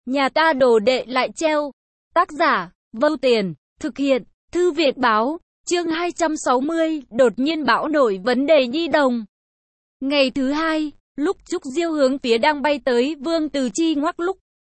Nhà ta đồ đệ lại treo. Tác giả, Vâu Tiền, thực hiện, Thư viện báo, chương 260, đột nhiên bão nổi vấn đề nhi đồng. Ngày thứ hai, lúc Trúc Diêu hướng phía đang bay tới, Vương Từ Chi ngoắc lúc.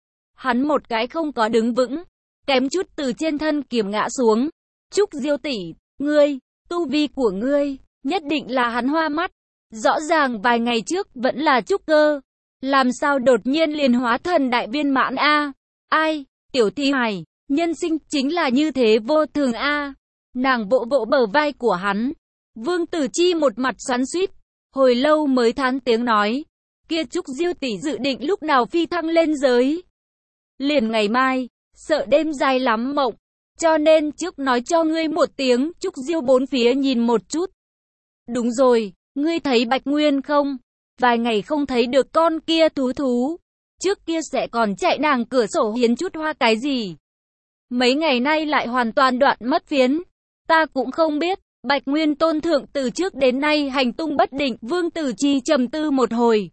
Hắn một cái không có đứng vững, kém chút từ trên thân kiếm ngã xuống. Trúc Diêu tỷ, ngươi, tu vi của ngươi, nhất định là hắn hoa mắt. Rõ ràng vài ngày trước vẫn là trúc cơ. Làm sao đột nhiên liền hóa thần đại viên mãn a? Ai, tiểu thi hài, nhân sinh chính là như thế vô thường a. Nàng vỗ vỗ bờ vai của hắn. Vương Tử Chi một mặt xoắn xuýt, hồi lâu mới thán tiếng nói, kia Trúc Diêu tỷ dự định lúc nào phi thăng lên giới? Liền ngày mai, sợ đêm dài lắm mộng, cho nên trước nói cho ngươi một tiếng. Trúc Diêu bốn phía nhìn một chút. Đúng rồi, ngươi thấy Bạch Nguyên không? Vài ngày không thấy được con kia thú. Trước kia sẽ còn chạy nàng cửa sổ hiến chút hoa cái gì. Mấy ngày nay lại hoàn toàn đoạn mất phiến. Ta cũng không biết. Bạch Nguyên tôn thượng từ trước đến nay hành tung bất định. Vương Tử Chi trầm tư một hồi.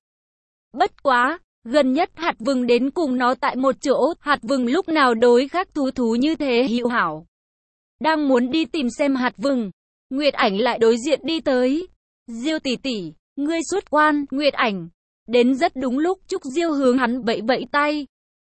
Bất quá, gần nhất hạt vừng đến cùng nó tại một chỗ. Hạt vừng lúc nào đối khác thú như thế hữu hảo. Đang muốn đi tìm xem hạt vừng, Nguyệt Ảnh lại đối diện đi tới. Diêu tỷ tỷ, ngươi xuất quan. Nguyệt Ảnh đến rất đúng lúc. Trúc Diêu hướng hắn vẫy vẫy tay,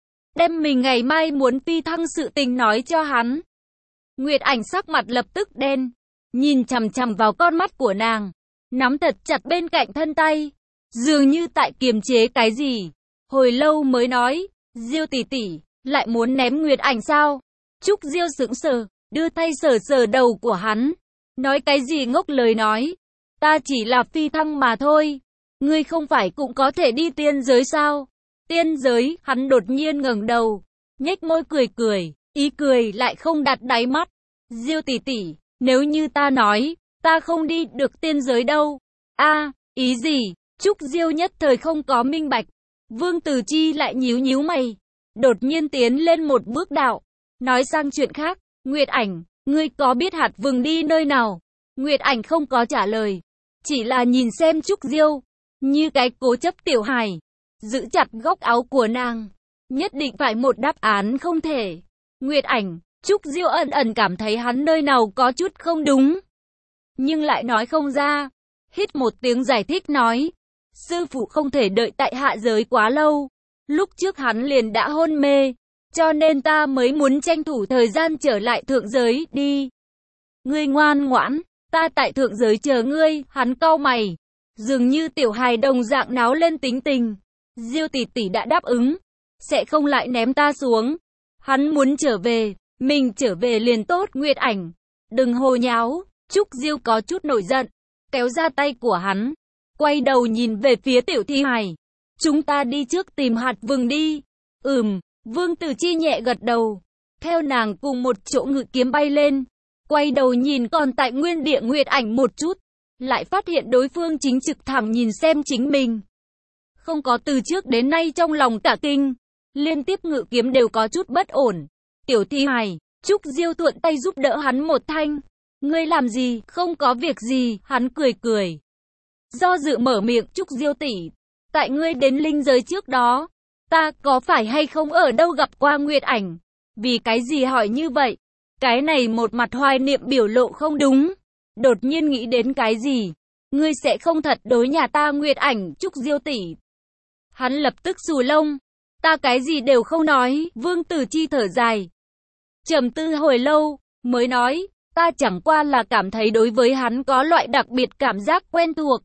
đem mình ngày mai muốn phi thăng sự tình nói cho hắn. Nguyệt Ảnh sắc mặt lập tức đen, nhìn chằm chằm vào con mắt của nàng, nắm thật chặt bên cạnh thân tay, dường như tại kiềm chế cái gì. Hồi lâu mới nói, Diêu tỷ tỷ, lại muốn ném Nguyệt Ảnh sao? Trúc Diêu sững sờ, đưa tay sờ sờ đầu của hắn, nói cái gì ngốc lời nói. Ta chỉ là phi thăng mà thôi. Ngươi không phải cũng có thể đi tiên giới sao? Tiên giới, hắn đột nhiên ngẩng đầu, nhếch môi cười cười, ý cười lại không đặt đáy mắt. Diêu tỷ tỷ, nếu như ta nói, ta không đi được tiên giới đâu. A, ý gì? Trúc Diêu nhất thời không có minh bạch. Vương Tử Chi lại nhíu nhíu mày, đột nhiên tiến lên một bước đạo, nói sang chuyện khác. Nguyệt Ảnh, ngươi có biết hạt vừng đi nơi nào? Nguyệt Ảnh không có trả lời, chỉ là nhìn xem Trúc Diêu, như cái cố chấp tiểu hài, giữ chặt góc áo của nàng, nhất định phải một đáp án không thể. Nguyệt Ảnh, Trúc Diêu ẩn ẩn cảm thấy hắn nơi nào có chút không đúng, nhưng lại nói không ra. Hít một tiếng giải thích nói, sư phụ không thể đợi tại hạ giới quá lâu, lúc trước hắn liền đã hôn mê, cho nên ta mới muốn tranh thủ thời gian trở lại thượng giới đi. Ngươi ngoan ngoãn, ta tại thượng giới chờ ngươi. Hắn cau mày, dường như tiểu hài đồng dạng náo lên tính tình. Diêu tỷ tỷ đã đáp ứng, sẽ không lại ném ta xuống. Hắn muốn trở về, mình trở về liền tốt. Nguyệt Ảnh, đừng hồ nháo. Trúc Diêu có chút nổi giận, kéo ra tay của hắn, quay đầu nhìn về phía tiểu thi hài. Chúng ta đi trước tìm hạt vừng đi. Vương Tử Chi nhẹ gật đầu, theo nàng cùng một chỗ ngự kiếm bay lên. Quay đầu nhìn còn tại nguyên địa Nguyệt Ảnh một chút, lại phát hiện đối phương chính trực thẳng nhìn xem chính mình. Không có từ trước đến nay trong lòng cả kinh, liên tiếp ngự kiếm đều có chút bất ổn. Tiểu thi hài, Trúc Diêu thuận tay giúp đỡ hắn một thanh. Ngươi làm gì? Không có việc gì. Hắn cười cười, do dự mở miệng. Trúc Diêu tỷ, tại ngươi đến linh giới trước đó, ta có phải hay không ở đâu gặp qua Nguyệt Ảnh? Vì cái gì hỏi như vậy? Cái này một mặt hoài niệm biểu lộ không đúng, đột nhiên nghĩ đến cái gì. Ngươi sẽ không thật đối nhà ta Nguyệt Ảnh? Trúc Diêu tỷ. Hắn lập tức xù lông, ta cái gì đều không nói. Vương Tử Chi thở dài, trầm tư hồi lâu, mới nói, ta chẳng qua là cảm thấy đối với hắn có loại đặc biệt cảm giác quen thuộc.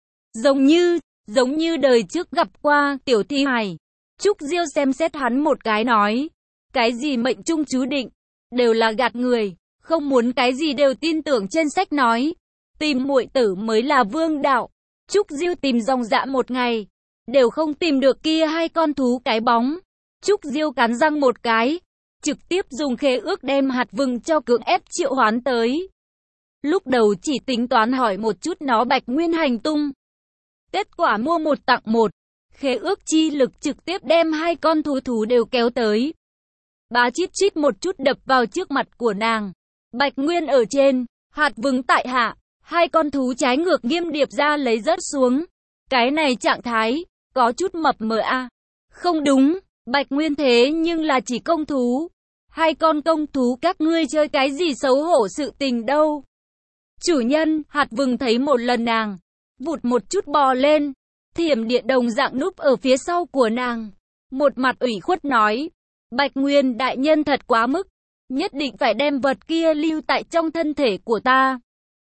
Giống như đời trước gặp qua. Tiểu thi hài. Trúc Diêu xem xét hắn một cái nói, cái gì mệnh trung chú định, đều là gạt người, không muốn cái gì đều tin tưởng trên sách nói. Tìm muội tử mới là vương đạo. Trúc Diêu tìm dòng dã một ngày, đều không tìm được kia hai con thú cái bóng. Trúc Diêu cắn răng một cái, trực tiếp dùng khế ước đem hạt vừng cho cưỡng ép triệu hoán tới. Lúc đầu chỉ tính toán hỏi một chút nó Bạch Nguyên hành tung, kết quả mua một tặng một, khế ước chi lực trực tiếp đem hai con thú đều kéo tới. Bá chít chít một chút đập vào trước mặt của nàng. Bạch Nguyên ở trên, hạt vừng tại hạ, hai con thú trái ngược nghiêm điệp ra lấy rớt xuống. Cái này trạng thái, có chút mập mờ a. Không đúng, Bạch Nguyên thế nhưng là chỉ công thú. Hai con công thú các ngươi chơi cái gì xấu hổ sự tình đâu. Chủ nhân, hạt vừng thấy một lần nàng, vụt một chút bò lên. Thiểm điện đồng dạng núp ở phía sau của nàng. Một mặt ủy khuất nói, Bạch Nguyên đại nhân thật quá mức. Nhất định phải đem vật kia lưu tại trong thân thể của ta.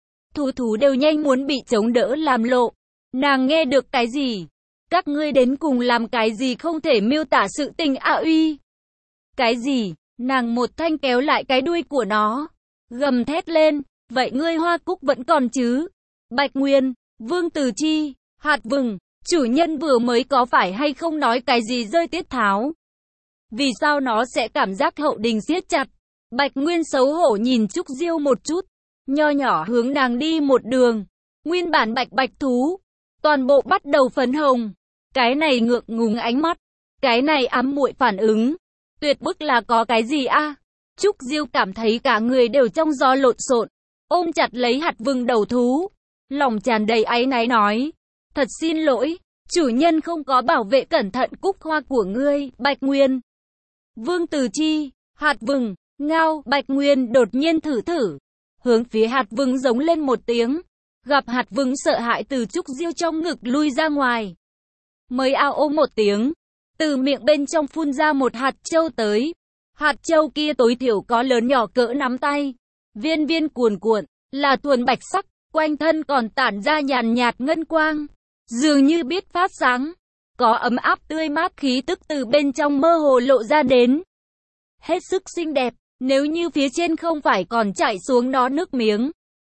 Thú đều nhanh muốn bị chống đỡ làm lộ. Nàng nghe được cái gì? Các ngươi đến cùng làm cái gì không thể miêu tả sự tình ạ uy. Cái gì? Nàng một thanh kéo lại cái đuôi của nó. Gầm thét lên. Vậy ngươi Hoa Cúc vẫn còn chứ? Bạch Nguyên, Vương Từ Chi, hạt vừng, chủ nhân vừa mới có phải hay không nói cái gì rơi tiết tháo? Vì sao nó sẽ cảm giác hậu đình siết chặt? Bạch Nguyên xấu hổ nhìn Trúc Diêu một chút. Nho nhỏ hướng nàng đi một đường. Nguyên bản bạch thú. Toàn bộ bắt đầu phấn hồng. Cái này ngượng ngùng ánh mắt. Cái này ám muội phản ứng. Tuyệt bức là có cái gì a? Trúc Diêu cảm thấy cả người đều trong gió lộn xộn. Ôm chặt lấy hạt vừng đầu thú. Lòng tràn đầy áy náy nói. Thật xin lỗi. Chủ nhân không có bảo vệ cẩn thận cúc hoa của ngươi, Bạch Nguyên. Vương Từ Chi, hạt vừng, ngao, Bạch Nguyên đột nhiên thử. Hướng phía hạt vừng giống lên một tiếng. Gặp hạt vừng sợ hãi từ Trúc Diêu trong ngực lui ra ngoài. Mới ao ôm một tiếng. Từ miệng bên trong phun ra một hạt châu tới. Hạt châu kia tối thiểu có lớn nhỏ cỡ nắm tay. Viên viên cuồn cuộn, là thuần bạch sắc, quanh thân còn tản ra nhàn nhạt ngân quang. Dường như biết phát sáng. Có ấm áp tươi mát khí tức từ bên trong mơ hồ lộ ra đến. Hết sức xinh đẹp, nếu như phía trên không phải còn chảy xuống nó nước miếng.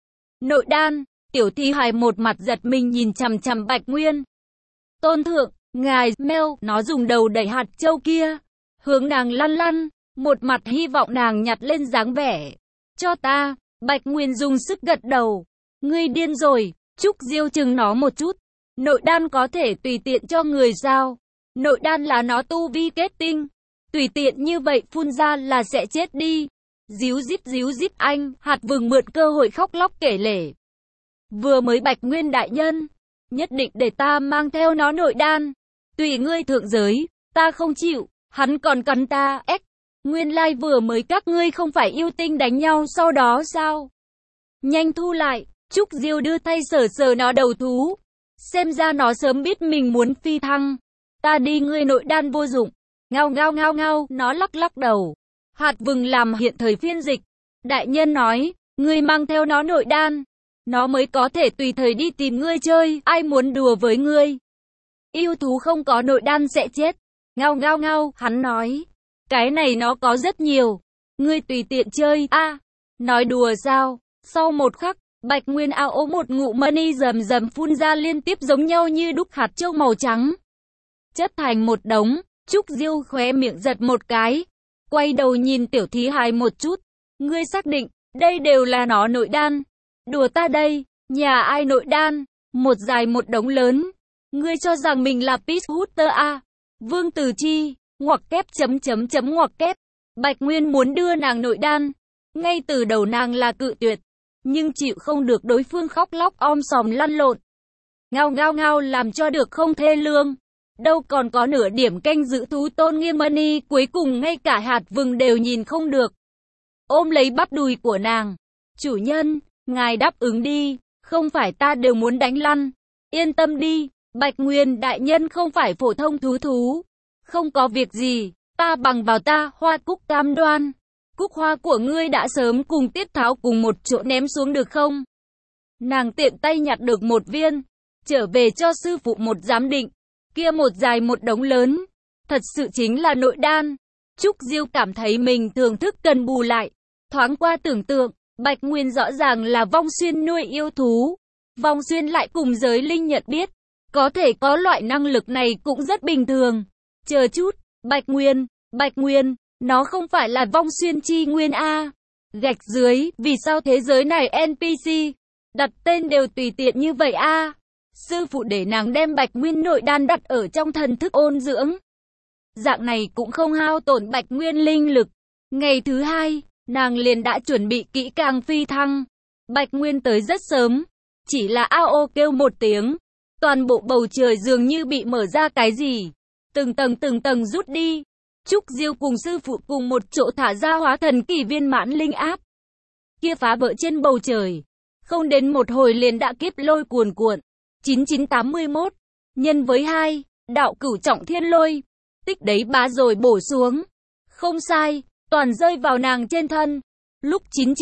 Nội đan, tiểu thi hài một mặt giật mình nhìn chằm chằm Bạch Nguyên. Tôn thượng, ngài, meo, nó dùng đầu đẩy hạt châu kia. Hướng nàng lăn, một mặt hy vọng nàng nhặt lên dáng vẻ. Cho ta, Bạch Nguyên dùng sức gật đầu. Ngươi điên rồi, Trúc Diêu chừng nó một chút. Nội đan có thể tùy tiện cho người sao? Nội đan là nó tu vi kết tinh. Tùy tiện như vậy phun ra là sẽ chết đi. Díu dít anh, hạt vừng mượn cơ hội khóc lóc kể lể. Vừa mới Bạch Nguyên đại nhân, nhất định để ta mang theo nó nội đan. Tùy ngươi thượng giới, ta không chịu, hắn còn cắn ta, nguyên lai vừa mới các ngươi không phải yêu tinh đánh nhau sau đó sao? Nhanh thu lại, Trúc Diêu đưa tay sờ nó đầu thú. Xem ra nó sớm biết mình muốn phi thăng. Ta đi ngươi nội đan vô dụng. Ngao, nó lắc đầu. Hạt vừng làm hiện thời phiên dịch. Đại nhân nói, ngươi mang theo nó nội đan. Nó mới có thể tùy thời đi tìm ngươi chơi, ai muốn đùa với ngươi. Yêu thú không có nội đan sẽ chết. Ngao, hắn nói. Cái này nó có rất nhiều. Ngươi tùy tiện chơi, nói đùa sao? Sau một khắc, Bạch Nguyên ao ố một ngụm mani rầm phun ra liên tiếp giống nhau như đúc hạt châu màu trắng. Chất thành một đống, Trúc Diêu khóe miệng giật một cái. Quay đầu nhìn tiểu thí hài một chút. Ngươi xác định, đây đều là nó nội đan. Đùa ta đây, nhà ai nội đan, một dài một đống lớn. Ngươi cho rằng mình là Peace à? Vương Từ Chi, ngoặc kép ngoặc kép. Bạch Nguyên muốn đưa nàng nội đan. Ngay từ đầu nàng là cự tuyệt. Nhưng chịu không được đối phương khóc lóc om sòm lăn lộn. Ngao làm cho được không thê lương. Đâu còn có nửa điểm canh giữ thú tôn nghiêm mani, cuối cùng ngay cả hạt vừng đều nhìn không được. Ôm lấy bắp đùi của nàng. Chủ nhân, ngài đáp ứng đi, không phải ta đều muốn đánh lăn. Yên tâm đi, Bạch Nguyên đại nhân không phải phổ thông thú. Không có việc gì, ta bằng vào ta, Hoa Cúc cam đoan. Cúc hoa của ngươi đã sớm cùng Tiết Tháo cùng một chỗ ném xuống được không? Nàng tiện tay nhặt được một viên, trở về cho sư phụ một giám định. Kia một dài một đống lớn, thật sự chính là nội đan. Trúc Diêu cảm thấy mình thưởng thức cần bù lại. Thoáng qua tưởng tượng, Bạch Nguyên rõ ràng là Vong Xuyên nuôi yêu thú. Vong Xuyên lại cùng giới linh nhận biết. Có thể có loại năng lực này cũng rất bình thường. Chờ chút, Bạch Nguyên, nó không phải là Vong Xuyên chi nguyên a. Gạch dưới, vì sao thế giới này NPC đặt tên đều tùy tiện như vậy a? Sư phụ để nàng đem Bạch Nguyên nội đan đặt ở trong thần thức ôn dưỡng. Dạng này cũng không hao tổn Bạch Nguyên linh lực. Ngày thứ hai, nàng liền đã chuẩn bị kỹ càng phi thăng. Bạch Nguyên tới rất sớm, chỉ là ao kêu một tiếng. Toàn bộ bầu trời dường như bị mở ra cái gì. Từng tầng rút đi. Trúc Diêu cùng sư phụ cùng một chỗ thả ra hóa thần kỳ viên mãn linh áp. Kia phá vỡ trên bầu trời. Không đến một hồi liền đã kiếp lôi cuồn cuộn. 9981. Nhân với 2. Đạo cửu trọng thiên lôi. Tích đấy bá rồi bổ xuống. Không sai. Toàn rơi vào nàng trên thân. Lúc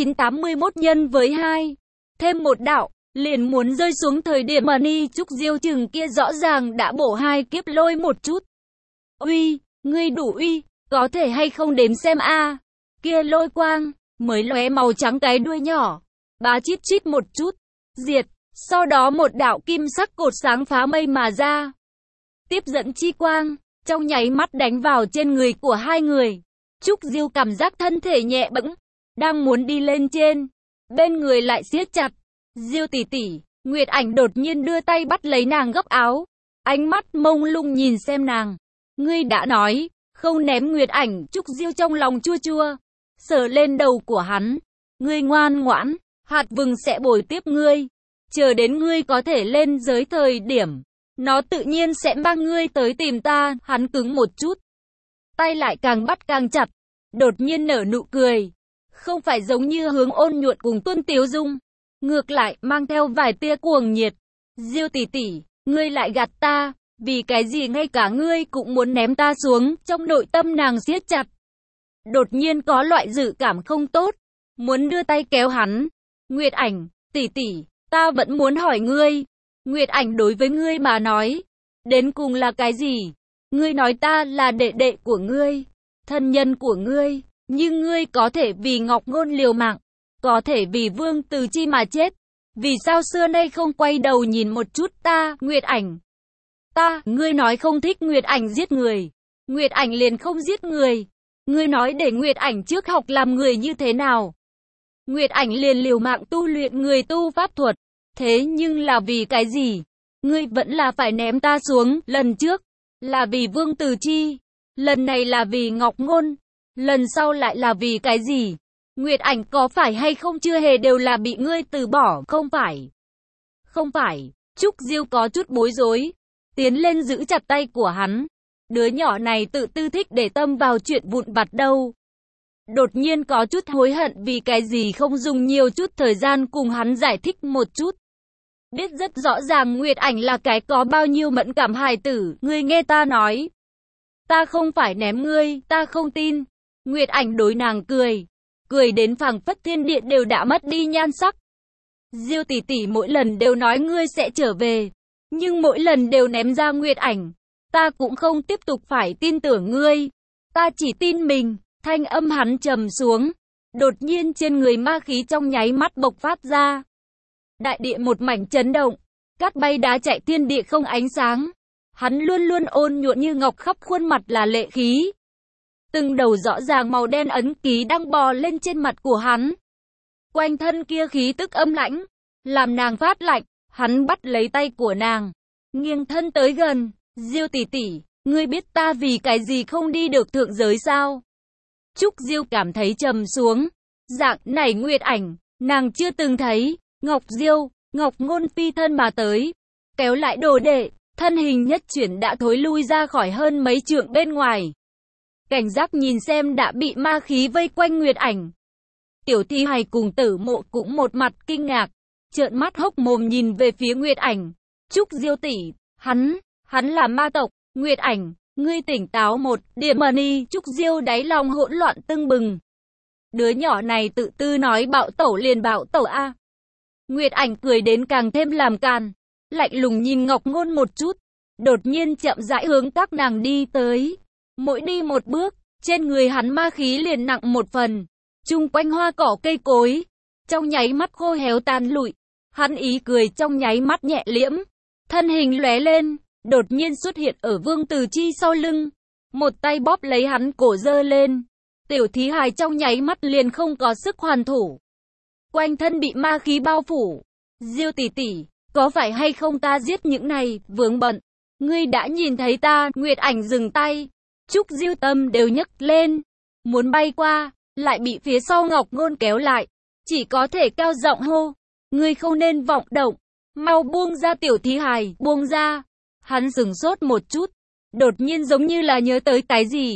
9981 nhân với 2. Thêm một đạo. Liền muốn rơi xuống thời điểm mà Ni Trúc Diêu chừng kia rõ ràng đã bổ 2 kiếp lôi một chút. Uy, ngươi đủ uy, có thể hay không đếm xem a? Kia lôi quang, mới lóe màu trắng cái đuôi nhỏ, bá chít chít một chút, diệt, sau đó một đạo kim sắc cột sáng phá mây mà ra. Tiếp dẫn chi quang, trong nháy mắt đánh vào trên người của hai người. Trúc Diêu cảm giác thân thể nhẹ bẫng, đang muốn đi lên trên, bên người lại siết chặt. Diêu tỷ tỷ, Nguyệt Ảnh đột nhiên đưa tay bắt lấy nàng góc áo, ánh mắt mông lung nhìn xem nàng. Ngươi đã nói, không ném Nguyệt Ảnh. Trúc Diêu trong lòng chua chua, sờ lên đầu của hắn. Ngươi ngoan ngoãn, hạt vừng sẽ bồi tiếp ngươi. Chờ đến ngươi có thể lên giới thời điểm, nó tự nhiên sẽ mang ngươi tới tìm ta. Hắn cứng một chút, tay lại càng bắt càng chặt, đột nhiên nở nụ cười. Không phải giống như hướng ôn nhuận cùng Tuân Tiếu Dung, ngược lại mang theo vài tia cuồng nhiệt. Diêu tỷ tỷ, ngươi lại gạt ta. Vì cái gì ngay cả ngươi cũng muốn ném ta xuống? Trong nội tâm nàng siết chặt. Đột nhiên có loại dự cảm không tốt, muốn đưa tay kéo hắn. Nguyệt Ảnh, tỷ tỷ, ta vẫn muốn hỏi ngươi. Nguyệt Ảnh đối với ngươi mà nói, đến cùng là cái gì? Ngươi nói ta là đệ đệ của ngươi, thân nhân của ngươi, nhưng ngươi có thể vì Ngọc Ngôn liều mạng, có thể vì Vương Từ Chi mà chết. Vì sao xưa nay không quay đầu nhìn một chút ta? Nguyệt Ảnh, ngươi nói không thích Nguyệt Ảnh giết người, Nguyệt Ảnh liền không giết người. Ngươi nói để Nguyệt Ảnh trước học làm người như thế nào, Nguyệt Ảnh liền liều mạng tu luyện người tu pháp thuật. Thế nhưng là vì cái gì? Ngươi vẫn là phải ném ta xuống. Lần trước là vì Vương Từ Chi, lần này là vì Ngọc Ngôn, lần sau lại là vì cái gì? Nguyệt Ảnh có phải hay không chưa hề đều là bị ngươi từ bỏ? Không phải. Trúc Diêu có chút bối rối, tiến lên giữ chặt tay của hắn. Đứa nhỏ này tự tư thích để tâm vào chuyện vụn vặt đâu. Đột nhiên có chút hối hận vì cái gì không dùng nhiều chút thời gian cùng hắn giải thích một chút. Biết rất rõ ràng Nguyệt Ảnh là cái có bao nhiêu mẫn cảm hài tử. Ngươi nghe ta nói, ta không phải ném ngươi, ta không tin. Nguyệt Ảnh đối nàng cười đến phảng phất thiên địa đều đã mất đi nhan sắc. Diêu tỷ tỷ mỗi lần đều nói ngươi sẽ trở về, nhưng mỗi lần đều ném ra Nguyệt Ảnh. Ta cũng không tiếp tục phải tin tưởng ngươi, ta chỉ tin mình. Thanh âm hắn trầm xuống, đột nhiên trên người ma khí trong nháy mắt bộc phát ra. Đại địa một mảnh chấn động, cát bay đá chạy, thiên địa không ánh sáng. Hắn luôn luôn ôn nhuận như ngọc, khắp khuôn mặt là lệ khí. Từng đầu rõ ràng màu đen ấn ký đang bò lên trên mặt của hắn. Quanh thân kia khí tức âm lãnh, làm nàng phát lạnh. Hắn bắt lấy tay của nàng, nghiêng thân tới gần. Diêu tỷ tỷ, ngươi biết ta vì cái gì không đi được thượng giới sao? Trúc Diêu cảm thấy trầm xuống. Dạng này Nguyệt Ảnh, nàng chưa từng thấy. Ngọc Diêu, Ngọc Ngôn phi thân mà tới, kéo lại đồ đệ, thân hình nhất chuyển đã thối lui ra khỏi hơn mấy trượng bên ngoài. Cảnh giác nhìn xem đã bị ma khí vây quanh Nguyệt Ảnh. Tiểu Thi Hài cùng Tử Mộ cũng một mặt kinh ngạc, trợn mắt hốc mồm nhìn về phía Nguyệt Ảnh. Trúc Diêu tỷ, hắn là ma tộc. Nguyệt Ảnh, ngươi tỉnh táo một điểm. Mani. Trúc Diêu đáy lòng hỗn loạn tưng bừng. Đứa nhỏ này tự tư nói bạo tẩu liền bạo tẩu a. Nguyệt Ảnh cười đến càng thêm làm càn, lạnh lùng nhìn Ngọc Ngôn một chút, đột nhiên chậm rãi hướng các nàng đi tới. Mỗi đi một bước, trên người hắn ma khí liền nặng một phần. Chung quanh hoa cỏ cây cối, trong nháy mắt khô héo tàn lụi. Hắn ý cười trong nháy mắt nhẹ liễm, thân hình lóe lên, đột nhiên xuất hiện ở Vương Từ Chi sau lưng, một tay bóp lấy hắn cổ giơ lên. Tiểu Thí Hài trong nháy mắt liền không có sức hoàn thủ, quanh thân bị ma khí bao phủ. Diêu tỷ tỷ, có phải hay không ta giết những này vướng bận? Ngươi đã nhìn thấy ta? Nguyệt Ảnh dừng tay, Trúc Diêu tâm đều nhấc lên, muốn bay qua, lại bị phía sau Ngọc Ngôn kéo lại, chỉ có thể cao giọng hô, ngươi không nên vọng động, mau buông ra Tiểu Thí Hài, buông ra. Hắn sửng sốt một chút, đột nhiên giống như là nhớ tới cái gì,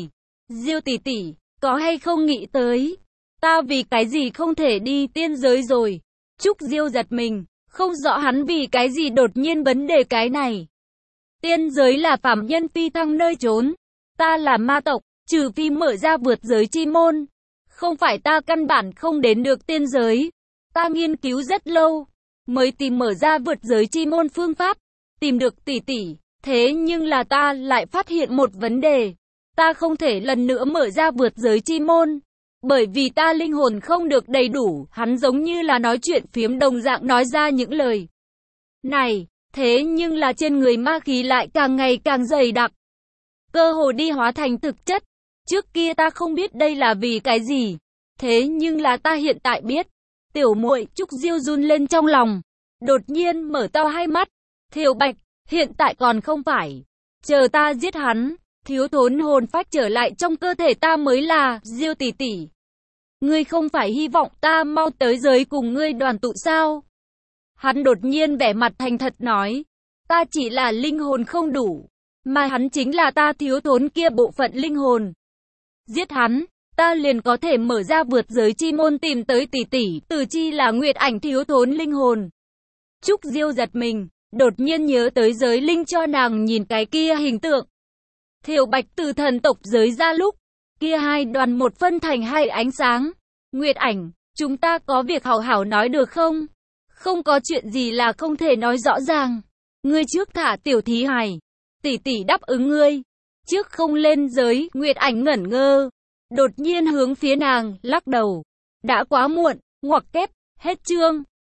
Diêu tỷ tỷ, có hay không nghĩ tới, ta vì cái gì không thể đi tiên giới rồi? Trúc Diêu giật mình, không rõ hắn vì cái gì đột nhiên vấn đề cái này. Tiên giới là phàm nhân phi thăng nơi trốn, ta là ma tộc, trừ phi mở ra vượt giới chi môn. Không phải ta căn bản không đến được tiên giới. Ta nghiên cứu rất lâu, mới tìm mở ra vượt giới chi môn phương pháp, tìm được tỷ tỷ. Thế nhưng là ta lại phát hiện một vấn đề. Ta không thể lần nữa mở ra vượt giới chi môn. Bởi vì ta linh hồn không được đầy đủ, hắn giống như là nói chuyện phiếm đồng dạng nói ra những lời này. Thế nhưng là trên người ma khí lại càng ngày càng dày đặc. Cơ hồ đi hóa thành thực chất. Trước kia ta không biết đây là vì cái gì. Thế nhưng là ta hiện tại biết. Tiểu muội Trúc Diêu run lên trong lòng. Đột nhiên mở to hai mắt. Thiều Bạch, hiện tại còn không phải. Chờ ta giết hắn. Thiếu thốn hồn phách trở lại trong cơ thể ta mới là. Diêu tỷ tỷ, ngươi không phải hy vọng ta mau tới giới cùng ngươi đoàn tụ sao? Hắn đột nhiên vẻ mặt thành thật nói. Ta chỉ là linh hồn không đủ. Mà hắn chính là ta thiếu thốn kia bộ phận linh hồn. Giết hắn, ta liền có thể mở ra vượt giới chi môn tìm tới tỷ tỷ. Từ chi là Nguyệt Ảnh thiếu thốn linh hồn. Trúc Diêu giật mình, đột nhiên nhớ tới giới linh cho nàng nhìn cái kia hình tượng. Thiều Bạch từ thần tộc giới ra lúc, kia hai đoàn một phân thành hai ánh sáng. Nguyệt Ảnh, chúng ta có việc hảo hảo nói được không? Không có chuyện gì là không thể nói rõ ràng. Ngươi trước thả tiểu thí hài. Tỷ tỷ đáp ứng ngươi. Trước không lên giới, Nguyệt Ảnh ngẩn ngơ. Đột nhiên hướng phía nàng, lắc đầu. Đã quá muộn, ngoặc kép, hết chương.